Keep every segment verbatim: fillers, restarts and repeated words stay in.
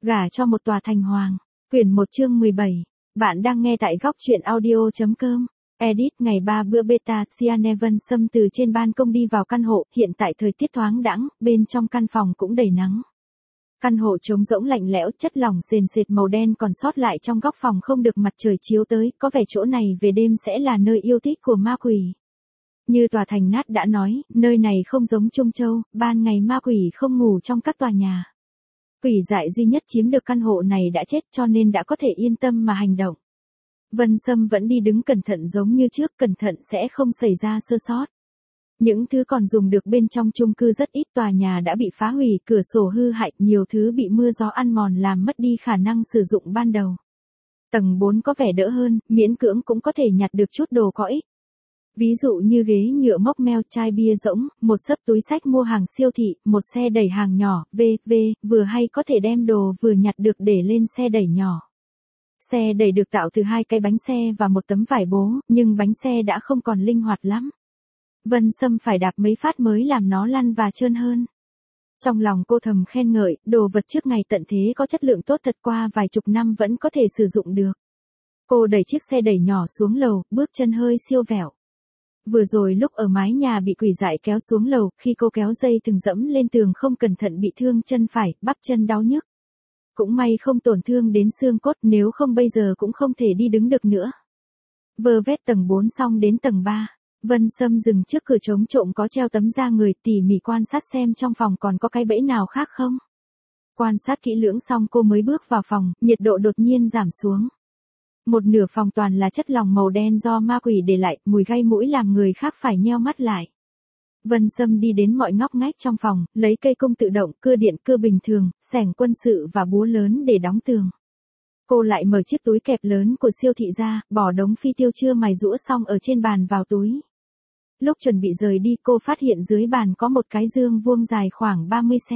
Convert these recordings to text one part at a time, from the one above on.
Gả cho một tòa thành hoàng. Quyển một chương mười bảy. Bạn đang nghe tại góc truyện audio.com. Edit ngày ba bữa beta, Sian Vân Sâm từ trên ban công đi vào căn hộ, hiện tại thời tiết thoáng đãng, bên trong căn phòng cũng đầy nắng. Căn hộ trống rỗng lạnh lẽo, chất lỏng sền sệt màu đen còn sót lại trong góc phòng không được mặt trời chiếu tới, có vẻ chỗ này về đêm sẽ là nơi yêu thích của ma quỷ. Như tòa thành nát đã nói, nơi này không giống Trung Châu, ban ngày ma quỷ không ngủ trong các tòa nhà. Quỷ dại duy nhất chiếm được căn hộ này đã chết cho nên đã có thể yên tâm mà hành động. Vân Sâm vẫn đi đứng cẩn thận giống như trước, cẩn thận sẽ không xảy ra sơ sót. Những thứ còn dùng được bên trong chung cư rất ít, tòa nhà đã bị phá hủy, cửa sổ hư hại, nhiều thứ bị mưa gió ăn mòn làm mất đi khả năng sử dụng ban đầu. Tầng bốn có vẻ đỡ hơn, miễn cưỡng cũng có thể nhặt được chút đồ có ích. Ví dụ như ghế nhựa móc meo, chai bia rỗng, một xấp túi xách mua hàng siêu thị, một xe đẩy hàng nhỏ, vân vân, vừa hay có thể đem đồ vừa nhặt được để lên xe đẩy nhỏ. Xe đẩy được tạo từ hai cái bánh xe và một tấm vải bố, nhưng bánh xe đã không còn linh hoạt lắm. Vân Sâm phải đạp mấy phát mới làm nó lăn và trơn hơn. Trong lòng cô thầm khen ngợi, đồ vật trước ngày tận thế có chất lượng tốt thật, qua vài chục năm vẫn có thể sử dụng được. Cô đẩy chiếc xe đẩy nhỏ xuống lầu, bước chân hơi siêu vẹo. Vừa rồi lúc ở mái nhà bị quỷ dại kéo xuống lầu, khi cô kéo dây từng dẫm lên tường không cẩn thận bị thương chân phải, bắp chân đau nhức. Cũng may không tổn thương đến xương cốt, nếu không bây giờ cũng không thể đi đứng được nữa. Vơ vét tầng bốn xong đến tầng ba, Vân Sâm dừng trước cửa trống trộm có treo tấm da người, tỉ mỉ quan sát xem trong phòng còn có cái bẫy nào khác không. Quan sát kỹ lưỡng xong cô mới bước vào phòng, nhiệt độ đột nhiên giảm xuống. Một nửa phòng toàn là chất lỏng màu đen do ma quỷ để lại, mùi gây mũi làm người khác phải nheo mắt lại. Vân Sâm đi đến mọi ngóc ngách trong phòng, lấy cây cung tự động, cưa điện, cưa bình thường, xẻng quân sự và búa lớn để đóng tường. Cô lại mở chiếc túi kẹp lớn của siêu thị ra, bỏ đống phi tiêu chưa mài rũa xong ở trên bàn vào túi. Lúc chuẩn bị rời đi, cô phát hiện dưới bàn có một cái dương vuông dài khoảng ba mươi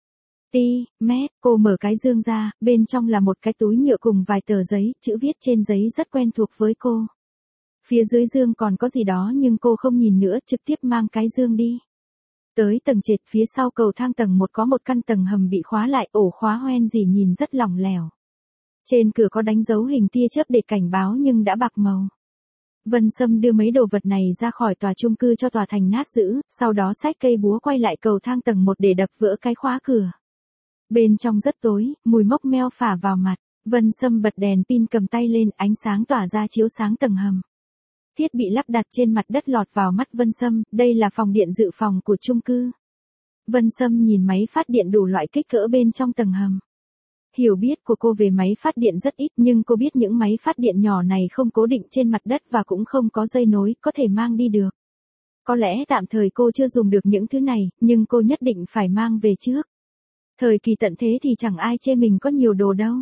xăng-ti-mét. Cô mở cái dương ra, bên trong là một cái túi nhựa cùng vài tờ giấy, chữ viết trên giấy rất quen thuộc với cô. Phía dưới dương còn có gì đó nhưng cô không nhìn nữa, trực tiếp mang cái dương đi. Tới tầng trệt, phía sau cầu thang tầng một có một căn tầng hầm bị khóa lại, ổ khóa hoen gì nhìn rất lỏng lẻo. Trên cửa có đánh dấu hình tia chớp để cảnh báo nhưng đã bạc màu. Vân Sâm đưa mấy đồ vật này ra khỏi tòa chung cư cho tòa thành nát giữ, sau đó xách cây búa quay lại cầu thang tầng một để đập vỡ cái khóa cửa. Bên trong rất tối, mùi mốc meo phả vào mặt. Vân Sâm bật đèn pin cầm tay lên, ánh sáng tỏa ra chiếu sáng tầng hầm. Thiết bị lắp đặt trên mặt đất lọt vào mắt Vân Sâm, đây là phòng điện dự phòng của chung cư. Vân Sâm nhìn máy phát điện đủ loại kích cỡ bên trong tầng hầm. Hiểu biết của cô về máy phát điện rất ít, nhưng cô biết những máy phát điện nhỏ này không cố định trên mặt đất và cũng không có dây nối, có thể mang đi được. Có lẽ tạm thời cô chưa dùng được những thứ này, nhưng cô nhất định phải mang về trước. Thời kỳ tận thế thì chẳng ai chê mình có nhiều đồ đâu.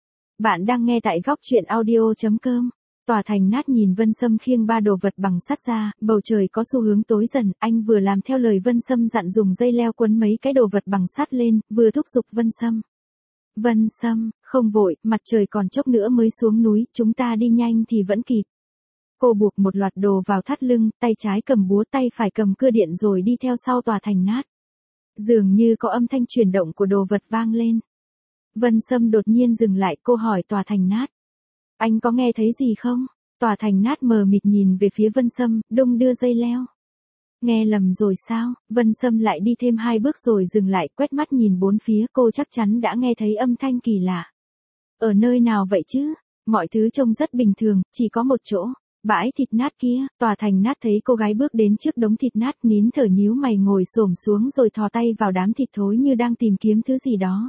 Bạn đang nghe tại góc truyện audio.com. Tòa thành nát nhìn Vân Sâm khiêng ba đồ vật bằng sắt ra, bầu trời có xu hướng tối dần, anh vừa làm theo lời Vân Sâm dặn dùng dây leo quấn mấy cái đồ vật bằng sắt lên, vừa thúc giục Vân Sâm. Vân Sâm, không vội, mặt trời còn chốc nữa mới xuống núi, chúng ta đi nhanh thì vẫn kịp. Cô buộc một loạt đồ vào thắt lưng, tay trái cầm búa, tay phải cầm cưa điện rồi đi theo sau tòa thành nát. Dường như có âm thanh chuyển động của đồ vật vang lên. Vân Sâm đột nhiên dừng lại, cô hỏi tòa thành nát. Anh có nghe thấy gì không? Tòa thành nát mờ mịt nhìn về phía Vân Sâm, đung đưa dây leo. Nghe lầm rồi sao? Vân Sâm lại đi thêm hai bước rồi dừng lại, quét mắt nhìn bốn phía, cô chắc chắn đã nghe thấy âm thanh kỳ lạ. Ở nơi nào vậy chứ? Mọi thứ trông rất bình thường, chỉ có một chỗ. Bãi thịt nát kia. Tòa thành nát thấy cô gái bước đến trước đống thịt nát, nín thở nhíu mày ngồi xổm xuống rồi thò tay vào đám thịt thối như đang tìm kiếm thứ gì đó.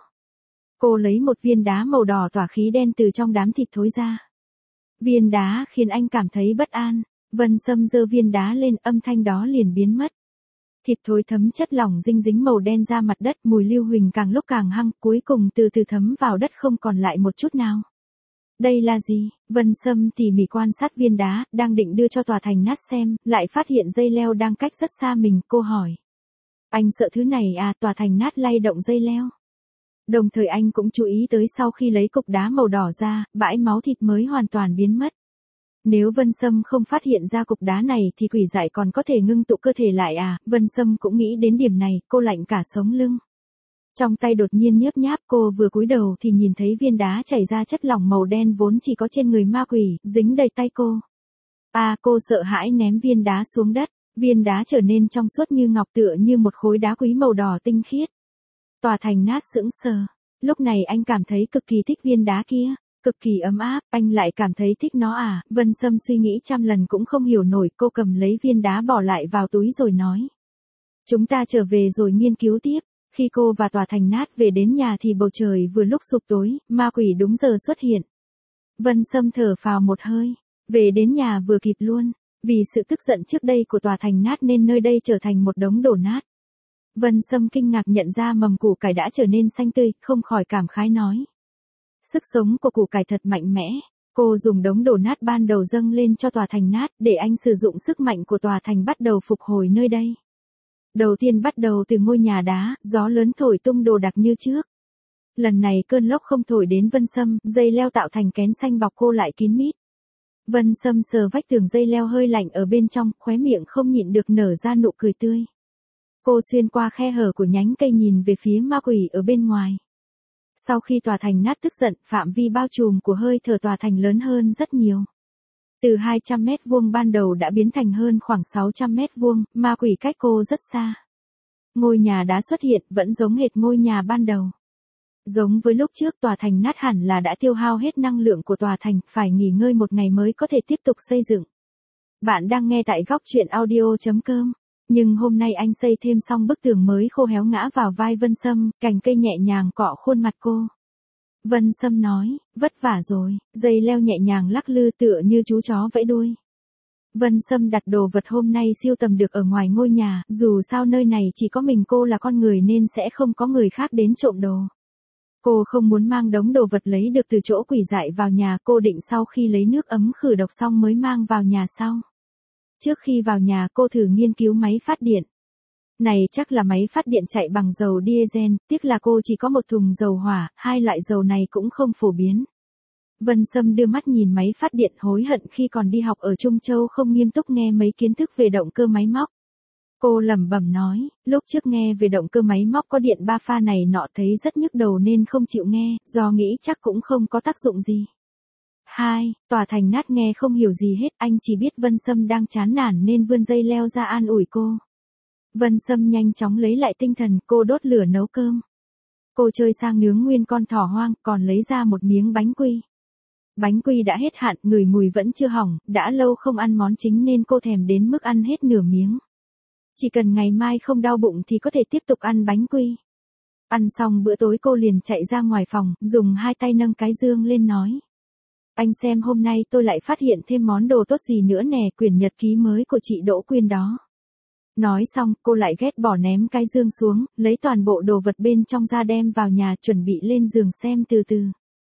Cô lấy một viên đá màu đỏ tỏa khí đen từ trong đám thịt thối ra. Viên đá khiến anh cảm thấy bất an. Vân Sâm giơ viên đá lên, âm thanh đó liền biến mất. Thịt thối thấm chất lỏng dinh dính màu đen ra mặt đất, mùi lưu huỳnh càng lúc càng hăng, cuối cùng từ từ thấm vào đất không còn lại một chút nào. Đây là gì? Vân Sâm tỉ mỉ quan sát viên đá, đang định đưa cho tòa thành nát xem, lại phát hiện dây leo đang cách rất xa mình, cô hỏi. Anh sợ thứ này à? Tòa thành nát lay động dây leo. Đồng thời anh cũng chú ý tới sau khi lấy cục đá màu đỏ ra, bãi máu thịt mới hoàn toàn biến mất. Nếu Vân Sâm không phát hiện ra cục đá này thì quỷ dại còn có thể ngưng tụ cơ thể lại à? Vân Sâm cũng nghĩ đến điểm này, cô lạnh cả sống lưng. Trong tay đột nhiên nhớp nháp, cô vừa cúi đầu thì nhìn thấy viên đá chảy ra chất lỏng màu đen vốn chỉ có trên người ma quỷ, dính đầy tay cô. À, cô sợ hãi ném viên đá xuống đất, viên đá trở nên trong suốt như ngọc tựa như một khối đá quý màu đỏ tinh khiết. Tòa Thành Nát sững sờ, lúc này anh cảm thấy cực kỳ thích viên đá kia, cực kỳ ấm áp, anh lại cảm thấy thích nó à, Vân Sâm suy nghĩ trăm lần cũng không hiểu nổi, cô cầm lấy viên đá bỏ lại vào túi rồi nói. Chúng ta trở về rồi nghiên cứu tiếp. Khi cô và Tòa Thành Nát về đến nhà thì bầu trời vừa lúc sụp tối, ma quỷ đúng giờ xuất hiện. Vân Sâm thở phào một hơi, về đến nhà vừa kịp luôn, vì sự tức giận trước đây của Tòa Thành Nát nên nơi đây trở thành một đống đổ nát. Vân Sâm kinh ngạc nhận ra mầm củ cải đã trở nên xanh tươi, không khỏi cảm khái nói. Sức sống của củ cải thật mạnh mẽ, cô dùng đống đổ nát ban đầu dâng lên cho Tòa Thành Nát để anh sử dụng sức mạnh của Tòa Thành bắt đầu phục hồi nơi đây. Đầu tiên bắt đầu từ ngôi nhà đá, gió lớn thổi tung đồ đạc như trước. Lần này cơn lốc không thổi đến Vân Sâm, dây leo tạo thành kén xanh bọc cô lại kín mít. Vân Sâm sờ vách tường dây leo hơi lạnh ở bên trong, khóe miệng không nhịn được nở ra nụ cười tươi. Cô xuyên qua khe hở của nhánh cây nhìn về phía ma quỷ ở bên ngoài. Sau khi Tòa Thành Nát tức giận, phạm vi bao trùm của hơi thở Tòa Thành lớn hơn rất nhiều. Từ hai trăm mét vuông ban đầu đã biến thành hơn khoảng sáu trăm mét vuông, ma quỷ cách cô rất xa. Ngôi nhà đá xuất hiện vẫn giống hệt ngôi nhà ban đầu. Giống với lúc trước, Tòa Thành Nát hẳn là đã tiêu hao hết năng lượng của Tòa Thành, phải nghỉ ngơi một ngày mới có thể tiếp tục xây dựng. Bạn đang nghe tại góc truyện audio chấm com. Nhưng hôm nay anh xây thêm xong bức tường mới khô héo ngã vào vai Vân Sâm, cành cây nhẹ nhàng cọ khuôn mặt cô. Vân Sâm nói, vất vả rồi, dây leo nhẹ nhàng lắc lư tựa như chú chó vẫy đuôi. Vân Sâm đặt đồ vật hôm nay siêu tầm được ở ngoài ngôi nhà, dù sao nơi này chỉ có mình cô là con người nên sẽ không có người khác đến trộm đồ. Cô không muốn mang đống đồ vật lấy được từ chỗ quỷ dại vào nhà, cô định sau khi lấy nước ấm khử độc xong mới mang vào nhà sau. Trước khi vào nhà cô thử nghiên cứu máy phát điện. Này chắc là máy phát điện chạy bằng dầu diesel, tiếc là cô chỉ có một thùng dầu hỏa, hai loại dầu này cũng không phổ biến. Vân Sâm đưa mắt nhìn máy phát điện, hối hận khi còn đi học ở Trung Châu không nghiêm túc nghe mấy kiến thức về động cơ máy móc. Cô lẩm bẩm nói, lúc trước nghe về động cơ máy móc có điện ba pha này nọ thấy rất nhức đầu nên không chịu nghe, do nghĩ chắc cũng không có tác dụng gì. Hai, Tòa Thành Nát nghe không hiểu gì hết, anh chỉ biết Vân Sâm đang chán nản nên vươn dây leo ra an ủi cô. Vân Sâm nhanh chóng lấy lại tinh thần, cô đốt lửa nấu cơm. Cô chơi sang nướng nguyên con thỏ hoang, còn lấy ra một miếng bánh quy. Bánh quy đã hết hạn, ngửi mùi vẫn chưa hỏng, đã lâu không ăn món chính nên cô thèm đến mức ăn hết nửa miếng. Chỉ cần ngày mai không đau bụng thì có thể tiếp tục ăn bánh quy. Ăn xong bữa tối cô liền chạy ra ngoài phòng, dùng hai tay nâng cái dương lên nói. Anh xem hôm nay tôi lại phát hiện thêm món đồ tốt gì nữa nè, quyển nhật ký mới của chị Đỗ Quyên đó. Nói xong, cô lại ghét bỏ ném cái dương xuống, lấy toàn bộ đồ vật bên trong ra đem vào nhà chuẩn bị lên giường xem từ từ.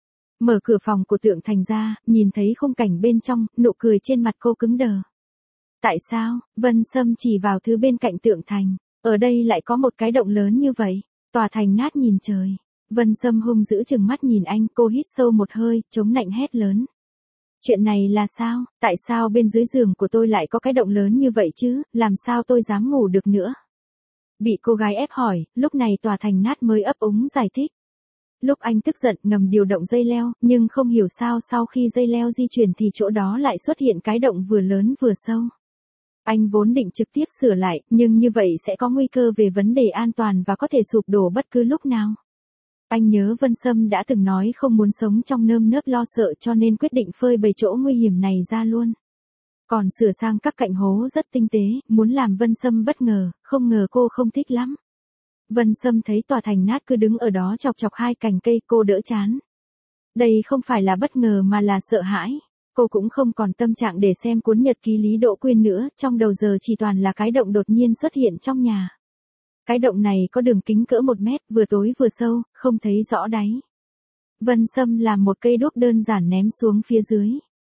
Mở cửa phòng của Tượng Thành ra, nhìn thấy khung cảnh bên trong, nụ cười trên mặt cô cứng đờ. Tại sao? Vân Sâm chỉ vào thứ bên cạnh Tượng Thành. Ở đây lại có một cái động lớn như vậy. Tòa Thành Nát nhìn trời. Vân Sâm hung dữ chừng mắt nhìn anh, cô hít sâu một hơi, chống nạnh hét lớn. Chuyện này là sao? Tại sao bên dưới giường của tôi lại có cái động lớn như vậy chứ? Làm sao tôi dám ngủ được nữa? Bị cô gái ép hỏi, lúc này Tòa Thành Nát mới ấp úng giải thích. Lúc anh tức giận ngầm điều động dây leo, nhưng không hiểu sao sau khi dây leo di chuyển thì chỗ đó lại xuất hiện cái động vừa lớn vừa sâu. Anh vốn định trực tiếp sửa lại, nhưng như vậy sẽ có nguy cơ về vấn đề an toàn và có thể sụp đổ bất cứ lúc nào. Anh nhớ Vân Sâm đã từng nói không muốn sống trong nơm nớp lo sợ cho nên quyết định phơi bày chỗ nguy hiểm này ra luôn. Còn sửa sang các cạnh hố rất tinh tế, muốn làm Vân Sâm bất ngờ, không ngờ cô không thích lắm. Vân Sâm thấy Tòa Thành Nát cứ đứng ở đó chọc chọc hai cành cây, cô đỡ chán. Đây không phải là bất ngờ mà là sợ hãi. Cô cũng không còn tâm trạng để xem cuốn nhật ký Lý Đỗ Quyên nữa, trong đầu giờ chỉ toàn là cái động đột nhiên xuất hiện trong nhà. Cái động này có đường kính cỡ một mét, vừa tối vừa sâu, không thấy rõ đáy. Vân Sâm làm một cây đuốc đơn giản ném xuống phía dưới.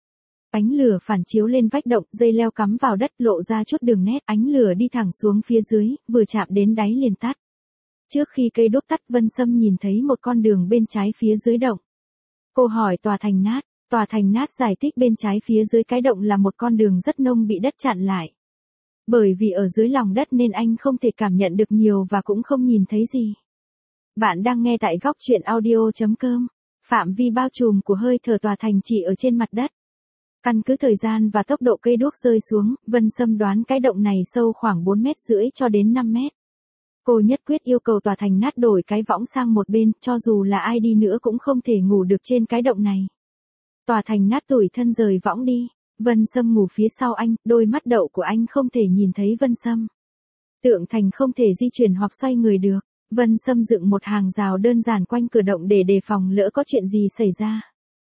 Ánh lửa phản chiếu lên vách động, dây leo cắm vào đất lộ ra chút đường nét, ánh lửa đi thẳng xuống phía dưới, vừa chạm đến đáy liền tắt. Trước khi cây đuốc tắt, Vân Sâm nhìn thấy một con đường bên trái phía dưới động. Cô hỏi Tòa Thành Nát, Tòa Thành Nát giải thích bên trái phía dưới cái động là một con đường rất nông bị đất chặn lại. Bởi vì ở dưới lòng đất nên anh không thể cảm nhận được nhiều và cũng không nhìn thấy gì. Bạn đang nghe tại góc chuyện audio chấm com. Phạm vi bao trùm của hơi thở tòa thành chỉ ở trên mặt đất. Căn cứ thời gian và tốc độ cây đuốc rơi xuống, Vân Sâm đoán cái động này sâu khoảng bốn mét rưỡi cho đến năm mét. Cô nhất quyết yêu cầu tòa thành nát đổi cái võng sang một bên, cho dù là ai đi nữa cũng không thể ngủ được trên cái động này. Tòa thành nát tủi thân rời võng đi. Vân Sâm ngủ phía sau anh, đôi mắt đậu của anh không thể nhìn thấy Vân Sâm. Tượng thành không thể di chuyển hoặc xoay người được. Vân Sâm dựng một hàng rào đơn giản quanh cửa động để đề phòng lỡ có chuyện gì xảy ra.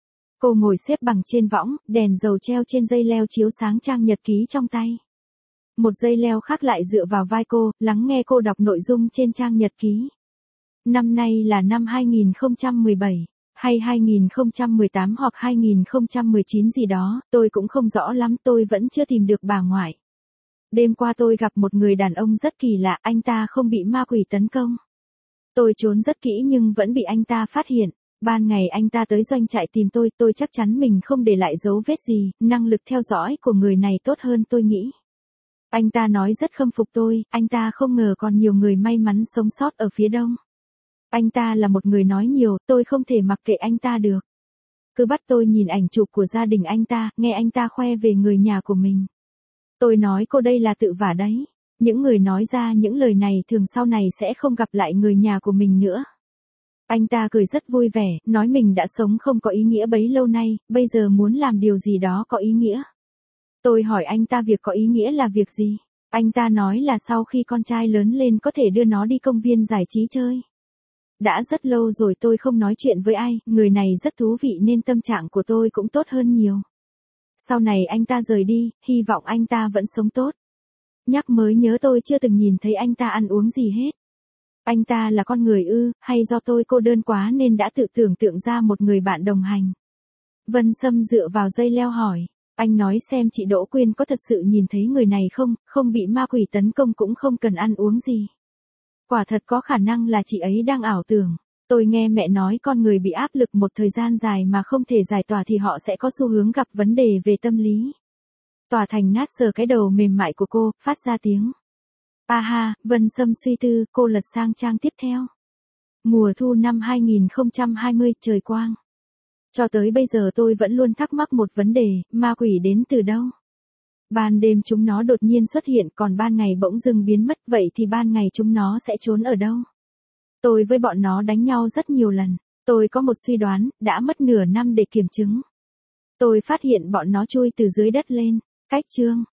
Cô ngồi xếp bằng trên võng, đèn dầu treo trên dây leo chiếu sáng trang nhật ký trong tay. Một dây leo khác lại dựa vào vai cô, lắng nghe cô đọc nội dung trên trang nhật ký. Năm nay là năm hai nghìn không trăm mười bảy, hay hai nghìn không trăm mười tám hoặc hai nghìn không trăm mười chín gì đó, tôi cũng không rõ lắm, tôi vẫn chưa tìm được bà ngoại. Đêm qua tôi gặp một người đàn ông rất kỳ lạ, anh ta không bị ma quỷ tấn công. Tôi trốn rất kỹ nhưng vẫn bị anh ta phát hiện. Ban ngày anh ta tới doanh trại tìm tôi, tôi chắc chắn mình không để lại dấu vết gì, năng lực theo dõi của người này tốt hơn tôi nghĩ. Anh ta nói rất khâm phục tôi, anh ta không ngờ còn nhiều người may mắn sống sót ở phía đông. Anh ta là một người nói nhiều, tôi không thể mặc kệ anh ta được. Cứ bắt tôi nhìn ảnh chụp của gia đình anh ta, nghe anh ta khoe về người nhà của mình. Tôi nói cô đây là tự vả đấy. Những người nói ra những lời này thường sau này sẽ không gặp lại người nhà của mình nữa. Anh ta cười rất vui vẻ, nói mình đã sống không có ý nghĩa bấy lâu nay, bây giờ muốn làm điều gì đó có ý nghĩa. Tôi hỏi anh ta việc có ý nghĩa là việc gì? Anh ta nói là sau khi con trai lớn lên có thể đưa nó đi công viên giải trí chơi. Đã rất lâu rồi tôi không nói chuyện với ai, người này rất thú vị nên tâm trạng của tôi cũng tốt hơn nhiều. Sau này anh ta rời đi, hy vọng anh ta vẫn sống tốt. Nhắc mới nhớ tôi chưa từng nhìn thấy anh ta ăn uống gì hết. Anh ta là con người ư, hay do tôi cô đơn quá nên đã tự tưởng tượng ra một người bạn đồng hành. Vân Sâm dựa vào dây leo hỏi, anh nói xem chị Đỗ Quyên có thật sự nhìn thấy người này không, không bị ma quỷ tấn công cũng không cần ăn uống gì. Quả thật có khả năng là chị ấy đang ảo tưởng. Tôi nghe mẹ nói con người bị áp lực một thời gian dài mà không thể giải tỏa thì họ sẽ có xu hướng gặp vấn đề về tâm lý. Tòa thành nát sờ cái đầu mềm mại của cô, phát ra tiếng. A ha, Vân Sâm suy tư, cô lật sang trang tiếp theo. Mùa thu năm hai nghìn không trăm hai mươi, trời quang. Cho tới bây giờ tôi vẫn luôn thắc mắc một vấn đề, ma quỷ đến từ đâu? Ban đêm chúng nó đột nhiên xuất hiện, còn ban ngày bỗng dưng biến mất, vậy thì ban ngày chúng nó sẽ trốn ở đâu? Tôi với bọn nó đánh nhau rất nhiều lần. Tôi có một suy đoán, đã mất nửa năm để kiểm chứng. Tôi phát hiện bọn nó chui từ dưới đất lên. Cách chương